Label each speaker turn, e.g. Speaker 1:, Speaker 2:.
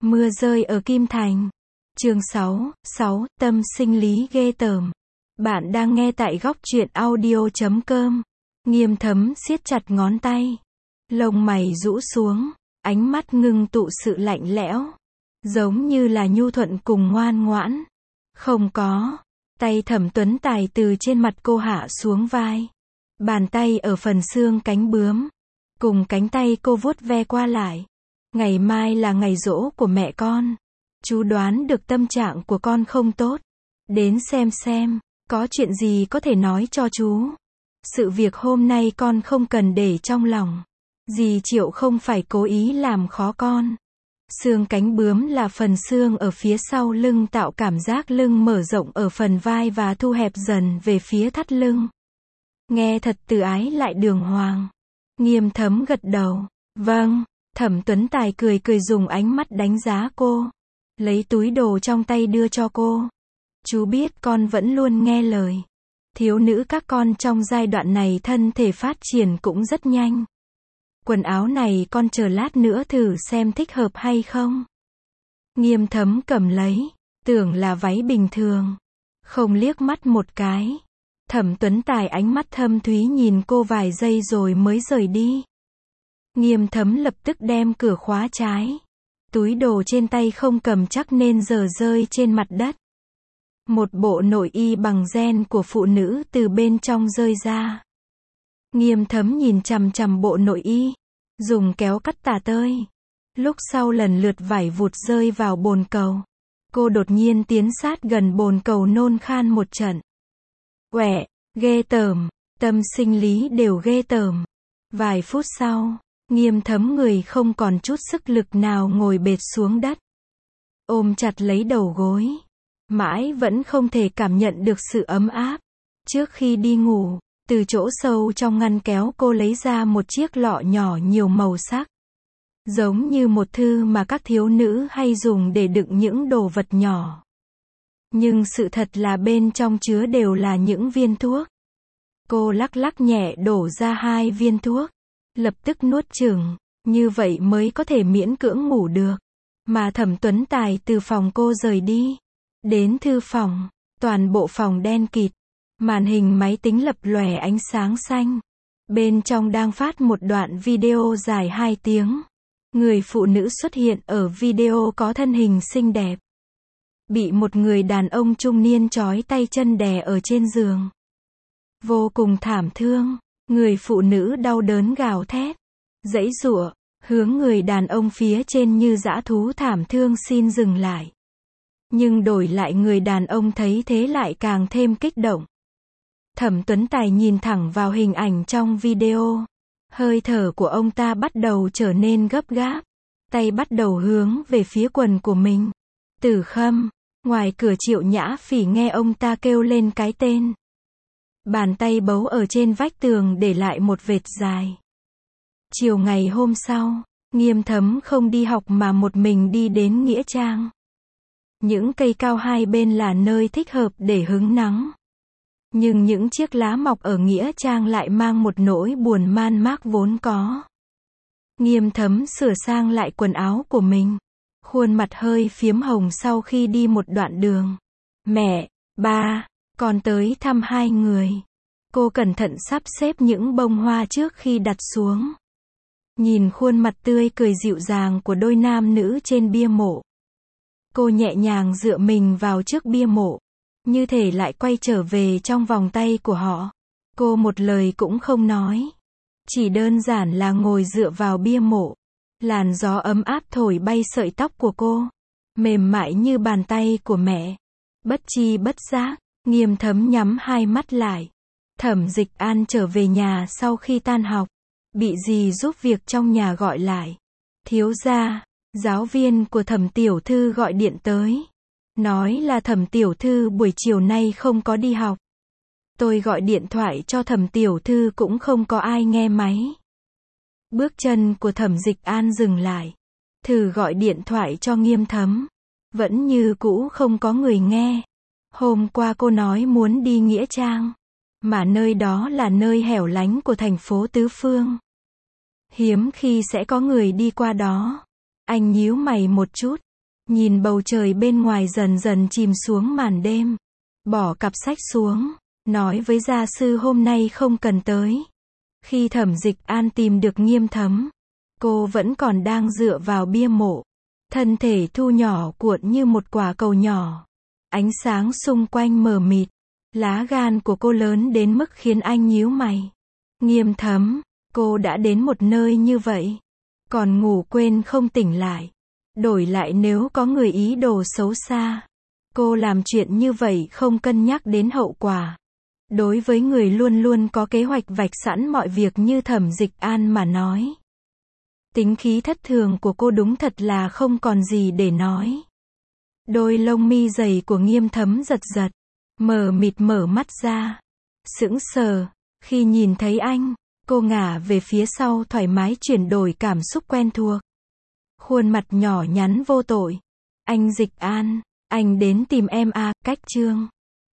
Speaker 1: Mưa rơi ở Kim Thành. Chương 6, tâm sinh lý ghê tởm. Bạn đang nghe tại góc truyện audio.com. Nghiêm Thấm siết chặt ngón tay. Lông mày rũ xuống, ánh mắt ngưng tụ sự lạnh lẽo. Giống như là nhu thuận cùng ngoan ngoãn. Không có. Tay Thẩm Tuấn Tài từ trên mặt cô hạ xuống vai. Bàn tay ở phần xương cánh bướm. Cùng cánh tay cô vuốt ve qua lại. Ngày mai là ngày giỗ của mẹ con. Chú đoán được tâm trạng của con không tốt. Đến xem, có chuyện gì có thể nói cho chú. Sự việc hôm nay con không cần để trong lòng. Dì Triệu không phải cố ý làm khó con. Xương cánh bướm là phần xương ở phía sau lưng tạo cảm giác lưng mở rộng ở phần vai và thu hẹp dần về phía thắt lưng. Nghe thật từ ái lại đường hoàng. Nghiêm Thấm gật đầu. Vâng. Thẩm Tuấn Tài cười dùng ánh mắt đánh giá cô. Lấy túi đồ trong tay đưa cho cô. Chú biết con vẫn luôn nghe lời. Thiếu nữ các con trong giai đoạn này thân thể phát triển cũng rất nhanh. Quần áo này con chờ lát nữa thử xem thích hợp hay không. Nghiêm Thấm cầm lấy. Tưởng là váy bình thường. Không liếc mắt một cái. Thẩm Tuấn Tài ánh mắt thâm thúy nhìn cô vài giây rồi mới rời đi. Nghiêm Thấm lập tức đem cửa khóa trái. Túi đồ trên tay không cầm chắc nên giờ rơi trên mặt đất. Một bộ nội y bằng gen của phụ nữ từ bên trong rơi ra. Nghiêm Thấm nhìn chằm chằm bộ nội y. Dùng kéo cắt tả tơi. Lúc sau lần lượt vải vụt rơi vào bồn cầu. Cô đột nhiên tiến sát gần bồn cầu nôn khan một trận. Quẹ, ghê tởm, tâm sinh lý đều ghê tởm. Vài phút sau. Nghiêm Thấm người không còn chút sức lực nào ngồi bệt xuống đất. Ôm chặt lấy đầu gối. Mãi vẫn không thể cảm nhận được sự ấm áp. Trước khi đi ngủ, từ chỗ sâu trong ngăn kéo cô lấy ra một chiếc lọ nhỏ nhiều màu sắc. Giống như một thư mà các thiếu nữ hay dùng để đựng những đồ vật nhỏ. Nhưng sự thật là bên trong chứa đều là những viên thuốc. Cô lắc nhẹ đổ ra 2 viên thuốc. Lập tức nuốt chửng, như vậy mới có thể miễn cưỡng ngủ được. Mà Thẩm Tuấn Tài từ phòng cô rời đi. Đến thư phòng, toàn bộ phòng đen kịt. Màn hình máy tính lập lòe ánh sáng xanh. Bên trong đang phát một đoạn video dài 2 tiếng. Người phụ nữ xuất hiện ở video có thân hình xinh đẹp. Bị một người đàn ông trung niên trói tay chân đè ở trên giường. Vô cùng thảm thương. Người phụ nữ đau đớn gào thét, giãy giụa, hướng người đàn ông phía trên như dã thú thảm thương xin dừng lại. Nhưng đổi lại người đàn ông thấy thế lại càng thêm kích động. Thẩm Tuấn Tài nhìn thẳng vào hình ảnh trong video. Hơi thở của ông ta bắt đầu trở nên gấp gáp. Tay bắt đầu hướng về phía quần của mình. Tử Khâm, ngoài cửa Triệu Nhã Phỉ nghe ông ta kêu lên cái tên. Bàn tay bấu ở trên vách tường để lại một vệt dài. Chiều ngày hôm sau, Nghiêm Thấm không đi học mà một mình đi đến Nghĩa Trang. Những cây cao hai bên là nơi thích hợp để hứng nắng. Nhưng những chiếc lá mọc ở Nghĩa Trang lại mang một nỗi buồn man mác vốn có. Nghiêm Thấm sửa sang lại quần áo của mình. Khuôn mặt hơi phiếm hồng sau khi đi một đoạn đường. Mẹ, ba, con tới thăm 2 người. Cô cẩn thận sắp xếp những bông hoa trước khi đặt xuống. Nhìn khuôn mặt tươi cười dịu dàng của đôi nam nữ trên bia mộ. Cô nhẹ nhàng dựa mình vào trước bia mộ. Như thể lại quay trở về trong vòng tay của họ. Cô một lời cũng không nói. Chỉ đơn giản là ngồi dựa vào bia mộ. Làn gió ấm áp thổi bay sợi tóc của cô. Mềm mại như bàn tay của mẹ. Bất chi bất giác. Nghiêm Thấm nhắm 2 mắt lại. Thẩm Dịch An trở về nhà sau khi tan học. Bị dì giúp việc trong nhà gọi lại. Thiếu gia, giáo viên của Thẩm tiểu thư gọi điện tới. Nói là Thẩm tiểu thư buổi chiều nay không có đi học. Tôi gọi điện thoại cho Thẩm tiểu thư cũng không có ai nghe máy. Bước chân của Thẩm Dịch An dừng lại. Thử gọi điện thoại cho Nghiêm Thấm. Vẫn như cũ không có người nghe. Hôm qua cô nói muốn đi Nghĩa Trang. Mà nơi đó là nơi hẻo lánh của thành phố Tứ Phương. Hiếm khi sẽ có người đi qua đó. Anh nhíu mày một chút. Nhìn bầu trời bên ngoài dần dần chìm xuống màn đêm. Bỏ cặp sách xuống. Nói với gia sư hôm nay không cần tới. Khi Thẩm Dịch An tìm được Nghiêm Thấm, cô vẫn còn đang dựa vào bia mộ. Thân thể thu nhỏ cuộn như một quả cầu nhỏ. Ánh sáng xung quanh mờ mịt. Lá gan của cô lớn đến mức khiến anh nhíu mày. Nghiêm Thấm, cô đã đến một nơi như vậy. Còn ngủ quên không tỉnh lại. Đổi lại nếu có người ý đồ xấu xa. Cô làm chuyện như vậy không cân nhắc đến hậu quả. Đối với người luôn luôn có kế hoạch vạch sẵn mọi việc như Thẩm Dịch An mà nói. Tính khí thất thường của cô đúng thật là không còn gì để nói. Đôi lông mi dày của Nghiêm Thấm giật giật. Mờ mịt mở mắt ra. Sững sờ. Khi nhìn thấy anh, cô ngả về phía sau thoải mái chuyển đổi cảm xúc quen thuộc. Khuôn mặt nhỏ nhắn vô tội. Anh Dịch An, anh đến tìm em à, cách Trương.